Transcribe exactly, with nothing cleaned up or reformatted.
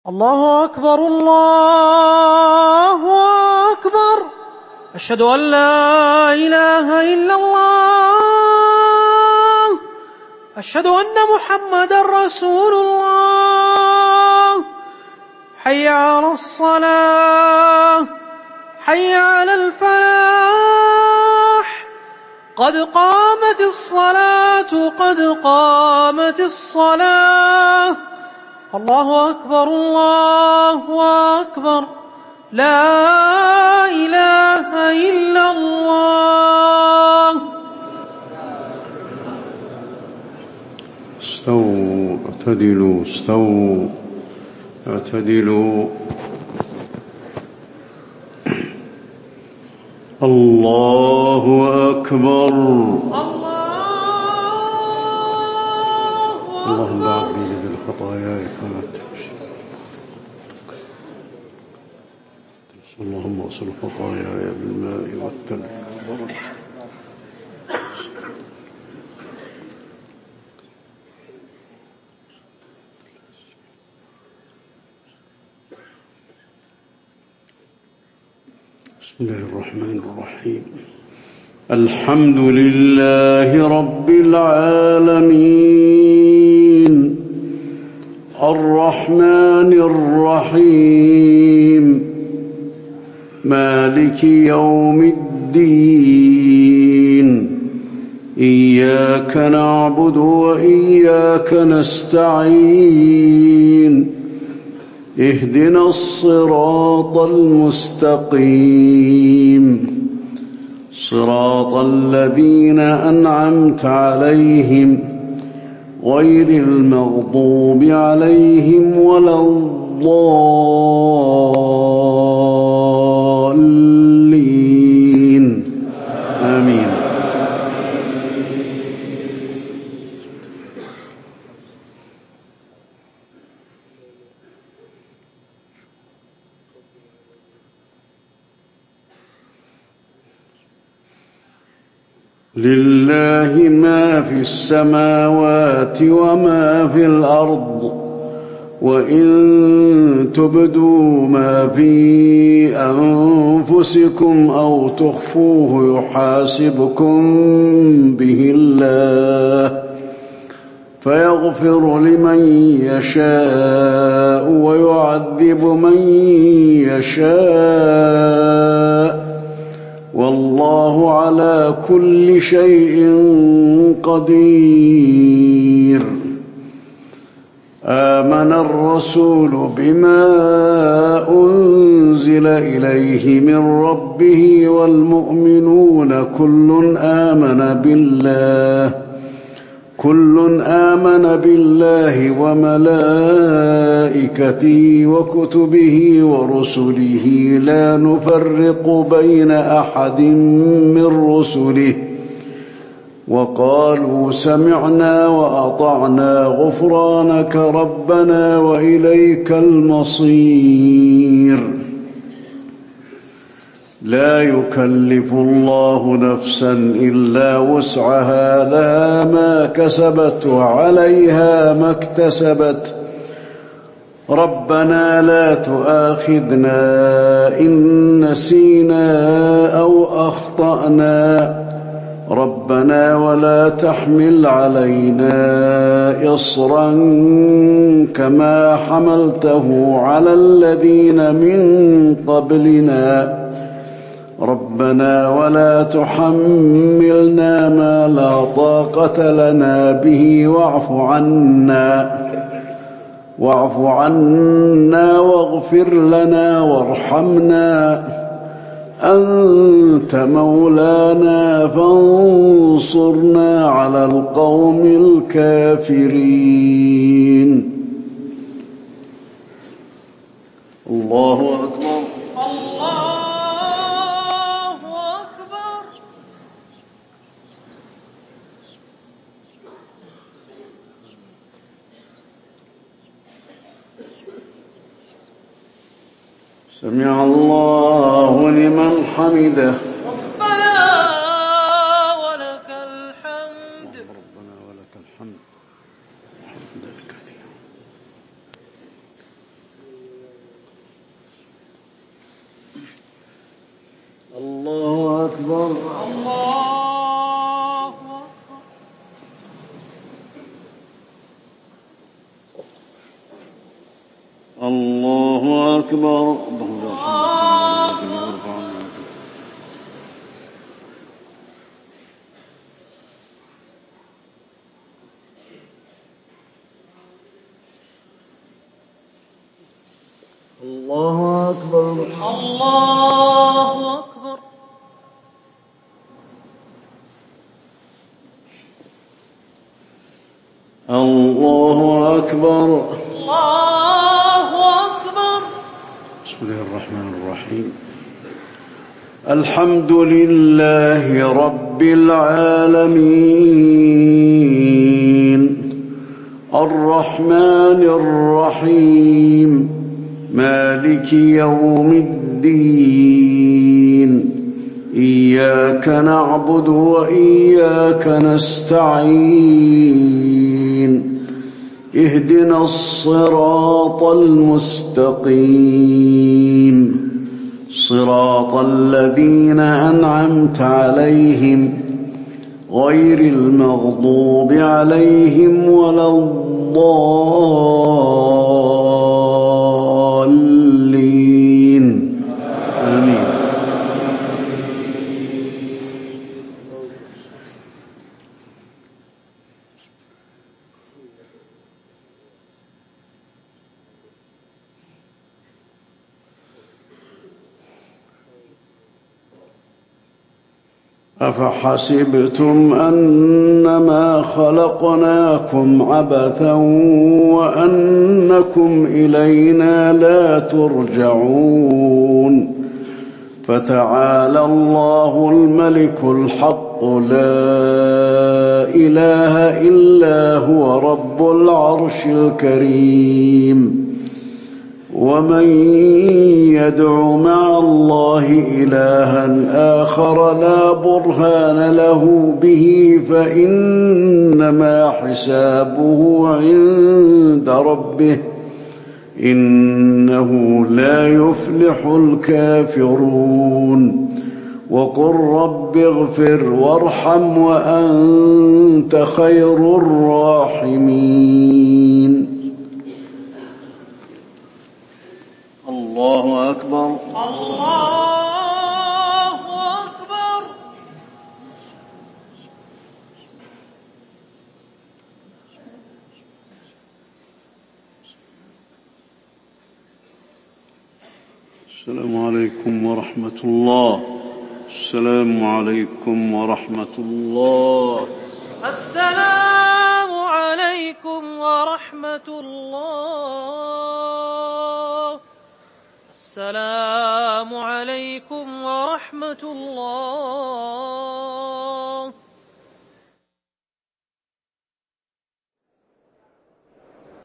الله أكبر الله أكبر. أشهد أن لا إله إلا الله. أشهد أن محمدا رسول الله. حي على الصلاة حي على الفلاح. قد قامت الصلاة قد قامت الصلاة. الله أكبر الله أكبر. لا إله إلا الله. استووا اعتدلوا استووا اعتدلوا. الله أكبر. اللهم أعفني بالخطايا كما تمشي. اللهم اغسل خطاياي بالماء والثلج والبرد. بسم الله الرحمن الرحيم. الحمد لله رب العالمين الرحمن الرحيم مالك يوم الدين. إياك نعبد وإياك نستعين. اهدنا الصراط المستقيم صراط الذين أنعمت عليهم غير المغضوب عليهم ولا الضالين. آمين. لله ما في السماوات وما في الأرض. وإن تبدوا ما في أنفسكم أو تخفوه يحاسبكم به الله فيغفر لمن يشاء ويعذب من يشاء والله على كل شيء قدير. آمن الرسول بما أنزل إليه من ربه والمؤمنون كل آمن بالله كل آمن بالله وملائكته وكتبه ورسله لا نفرق بين أحد من رسله وقالوا سمعنا وأطعنا غفرانك ربنا وإليك المصير. لا يكلف الله نفسا إلا وسعها لها ما كسبت وعليها ما اكتسبت. ربنا لا تؤاخذنا إن نسينا أو أخطأنا ربنا ولا تحمل علينا إصرا كما حملته على الذين من قبلنا ربنا ولا تحملنا ما لا طاقة لنا به واعف عنا واعف عنا واغفر لنا وارحمنا أنت مولانا فانصرنا على القوم الكافرين. الله أكبر. سمع الله لمن حمده. ربنا ولك الحمد. ربنا ولك الحمد حمدا كثيرا. الله أكبر. الله الله أكبر. الله أكبر. الله أكبر. الله أكبر. الله أكبر. بسم الله الرحمن الرحيم. الحمد لله رب العالمين الرحمن الرحيم مالك يوم الدين إياك نعبد وإياك نستعين اهدنا الصراط المستقيم صراط الذين أنعمت عليهم غير المغضوب عليهم ولا الضالين آمين. أفحسبتم أنما خلقناكم عبثا وأنكم إلينا لا ترجعون فتعالى الله الملك الحق لا إله إلا هو رب العرش الكريم ومن يدع مع الله إلها آخر لا برهان له به فإنما حسابه عند ربه إنه لا يفلح الكافرون وقل رب اغفر وارحم وأنت خير الراحمين. الله أكبر. الله أكبر. السلام عليكم ورحمة الله. السلام عليكم ورحمة الله. السلام عليكم ورحمة الله. السلام عليكم ورحمة الله.